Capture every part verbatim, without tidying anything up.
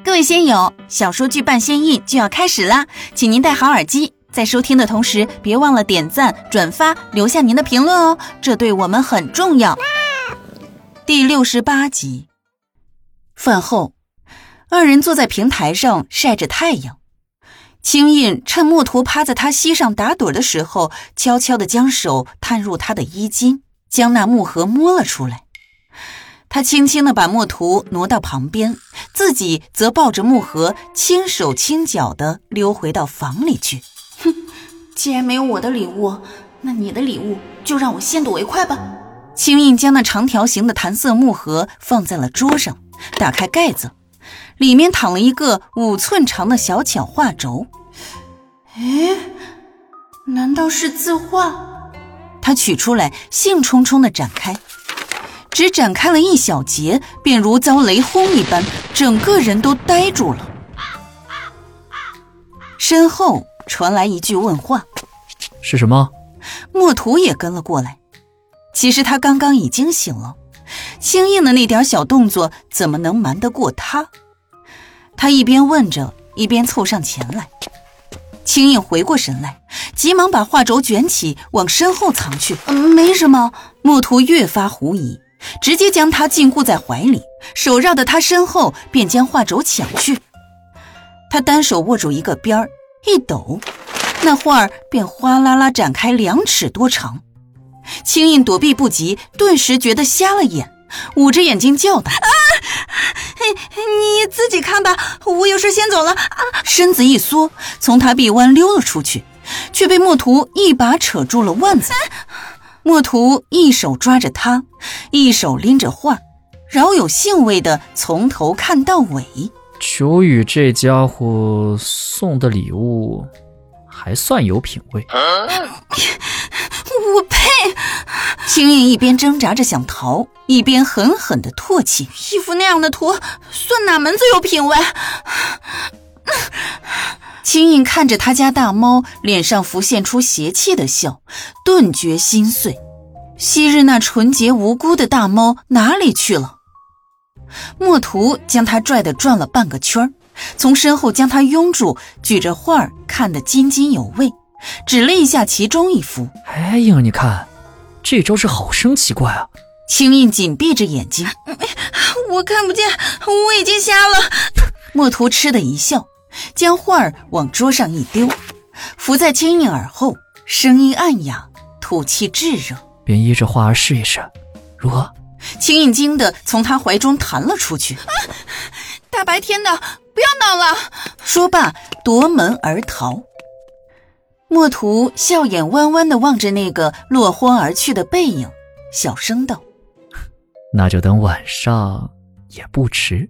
各位仙友，小说剧伴仙印就要开始啦，请您戴好耳机，在收听的同时别忘了点赞、转发，留下您的评论哦，这对我们很重要。第六十八集。饭后，二人坐在平台上晒着太阳。青印趁墨图趴在他膝上打盹的时候，悄悄地将手探入他的衣襟，将那木盒摸了出来。他轻轻地把墨图挪到旁边，自己则抱着木盒，轻手轻脚地溜回到房里去。哼，既然没有我的礼物，那你的礼物就让我先睹为快吧。青印将那长条形的弹色木盒放在了桌上，打开盖子，里面躺了一个五寸长的小巧画轴。诶，难道是字画？他取出来，兴冲冲地展开，只展开了一小截，便如遭雷轰一般，整个人都呆住了。身后传来一句问话： 是什么？ 墨图也跟了过来。其实他刚刚已经醒了，青印的那点小动作怎么能瞒得过他？他一边问着，一边凑上前来。青印回过神来，急忙把画轴卷起往身后藏去。嗯，没什么。墨图越发狐疑，直接将他禁锢在怀里，手绕到他身后，便将画轴抢去。他单手握住一个边儿，一抖，那画儿便哗啦啦展开两尺多长。青印躲避不及，顿时觉得瞎了眼，捂着眼睛叫道：啊，你自己看吧，我有事先走了。啊，身子一缩，从他臂弯溜了出去，却被墨图一把扯住了腕子。墨图一手抓着他，一手拎着画，饶有兴味地从头看到尾。 九宇这家伙送的礼物还算有品味。 我呸！青印一边挣扎着想逃，一边狠狠地唾弃。一幅那样的图，算哪门子有品味？青印看着他家大猫，脸上浮现出邪气的笑，顿觉心碎。昔日那纯洁无辜的大猫哪里去了？墨图将他拽得转了半个圈，从身后将他拥住，举着画儿看得津津有味，指了一下其中一幅。 哎，英儿，你看，这招是好生奇怪啊！ 青印紧闭着眼睛，我看不见，我已经瞎了。墨图嗤的一笑，将画儿往桌上一丢，伏在青印耳后，声音暗哑，吐气炙热。 便依着画儿试一试，如何？ 青印惊得从他怀中弹了出去。啊，大白天的，不要闹了！说罢，夺门而逃。墨图笑眼弯弯地望着那个落荒而去的背影，小声道： 那就等晚上也不迟。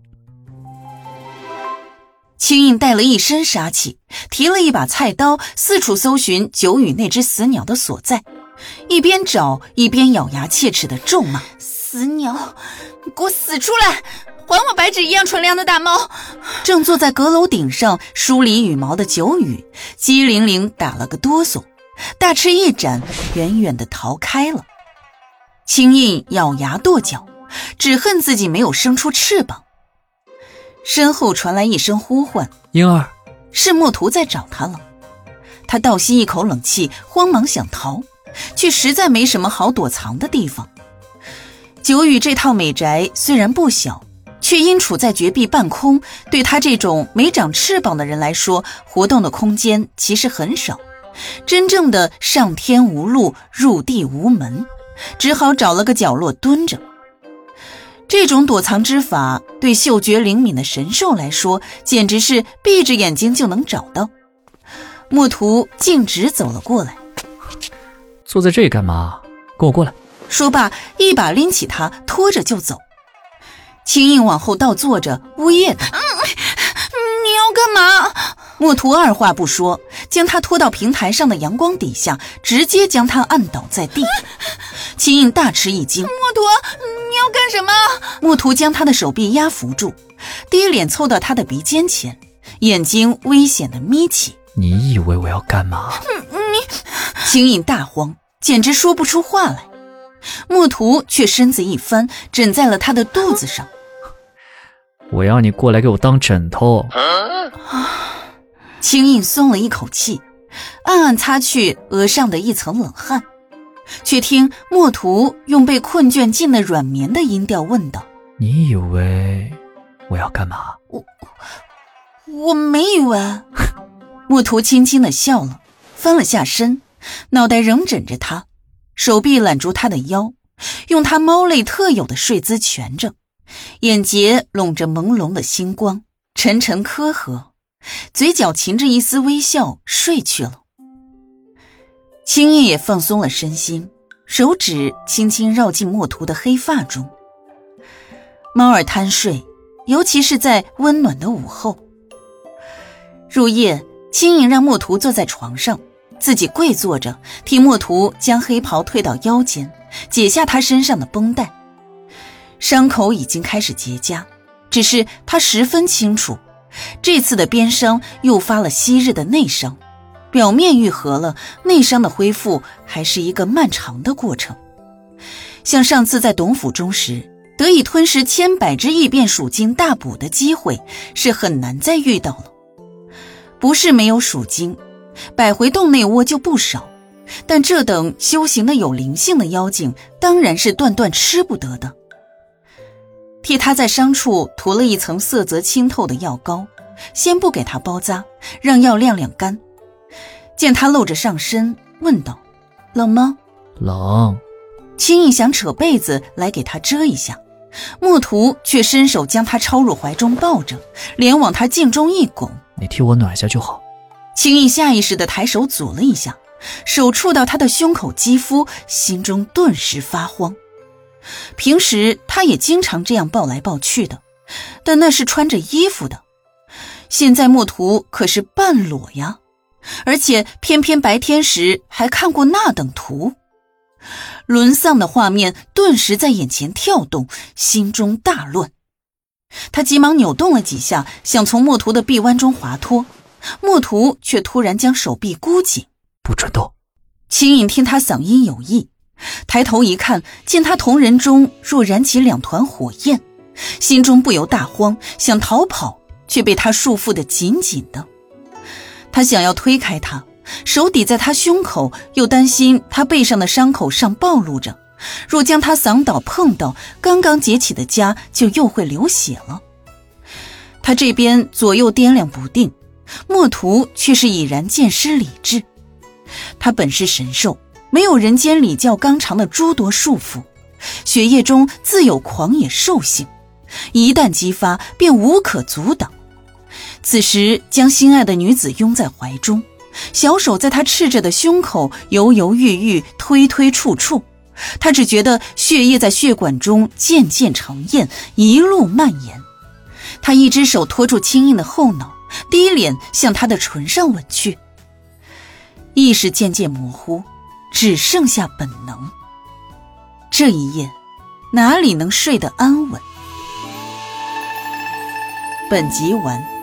青印带了一身杀气，提了一把菜刀，四处搜寻九宇那只死鸟的所在，一边找一边咬牙切齿地咒骂：死鸟，给我死出来，还我白纸一样纯良的大猫！正坐在阁楼顶上梳理羽毛的九宇机灵灵打了个哆嗦，大翅一展，远远地逃开了。青印咬牙跺脚，只恨自己没有生出翅膀。身后传来一声呼唤： 英儿！ 是墨图在找他了。他倒吸一口冷气，慌忙想逃，却实在没什么好躲藏的地方。九宇这套美宅虽然不小，却因处在绝壁半空，对他这种没长翅膀的人来说，活动的空间其实很少，真正的上天无路，入地无门，只好找了个角落蹲着。这种躲藏之法对嗅觉灵敏的神兽来说，简直是闭着眼睛就能找到。墨图径直走了过来。 坐在这里干嘛？跟我过来。 说罢，一把拎起他，拖着就走。青印往后倒坐着，呜咽道：嗯，你要干嘛？墨图二话不说，将他拖到平台上的阳光底下，直接将他按倒在地。青印大吃一惊：墨图，你要干什么？墨图将他的手臂压扶住，低脸凑到他的鼻尖前，眼睛危险地眯起。 你以为我要干嘛？ 你……青印大慌，简直说不出话来。墨图却身子一翻，枕在了他的肚子上。 我要你过来给我当枕头。 青印松了一口气，暗暗擦去额上的一层冷汗，却听墨图用被困倦进了软绵的音调问道： 你以为我要干嘛？ 我我没以为。墨图轻轻地笑了，翻了下身，脑袋仍枕着他，手臂揽住他的腰，用他猫类特有的睡姿蜷着，眼睫笼着朦胧的星光，沉沉苛合，嘴角噙着一丝微笑，睡去了。青叶也放松了身心，手指轻轻绕进墨图的黑发中。猫儿贪睡，尤其是在温暖的午后。入夜，青影让墨图坐在床上，自己跪坐着，替墨图将黑袍退到腰间，解下他身上的绷带。伤口已经开始结痂，只是他十分清楚，这次的鞭伤诱发了昔日的内伤，表面愈合了，内伤的恢复还是一个漫长的过程。像上次在董府中时，得以吞食千百只异变属精大补的机会是很难再遇到了。不是没有属精，百回洞内窝就不少，但这等修行的有灵性的妖精当然是断断吃不得的。替他在伤处涂了一层色泽清透的药膏，先不给他包扎，让药晾晾干。见他露着上身，问道：冷吗？ 冷。 青印想扯被子来给他遮一下，墨图却伸手将他抄入怀中抱着，脸往他颈中一拱： 你替我暖下就好。 青印下意识地抬手阻了一下，手触到他的胸口肌肤，心中顿时发慌。平时他也经常这样抱来抱去的，但那是穿着衣服的，现在墨图可是半裸呀，而且偏偏白天时还看过那等图。沦丧的画面顿时在眼前跳动，心中大乱。他急忙扭动了几下，想从墨图的臂弯中滑脱，墨图却突然将手臂箍紧： 不准动。 青影听他嗓音有意，抬头一看，见他瞳仁中若燃起两团火焰，心中不由大慌，想逃跑，却被他束缚得紧紧的。他想要推开他，手抵在他胸口，又担心他背上的伤口上暴露着，若将他嗓倒碰到，刚刚结起的痂就又会流血了。他这边左右掂量不定，墨图却是已然渐失理智。他本是神兽，没有人间礼教纲常的诸多束缚，血液中自有狂野兽性，一旦激发便无可阻挡。此时将心爱的女子拥在怀中，小手在她赤着的胸口犹犹豫豫，推推触触，他只觉得血液在血管中渐渐成焰，一路蔓延。他一只手托住青印的后脑，低脸向她的唇上吻去。意识渐渐模糊，只剩下本能。这一夜哪里能睡得安稳？本集完。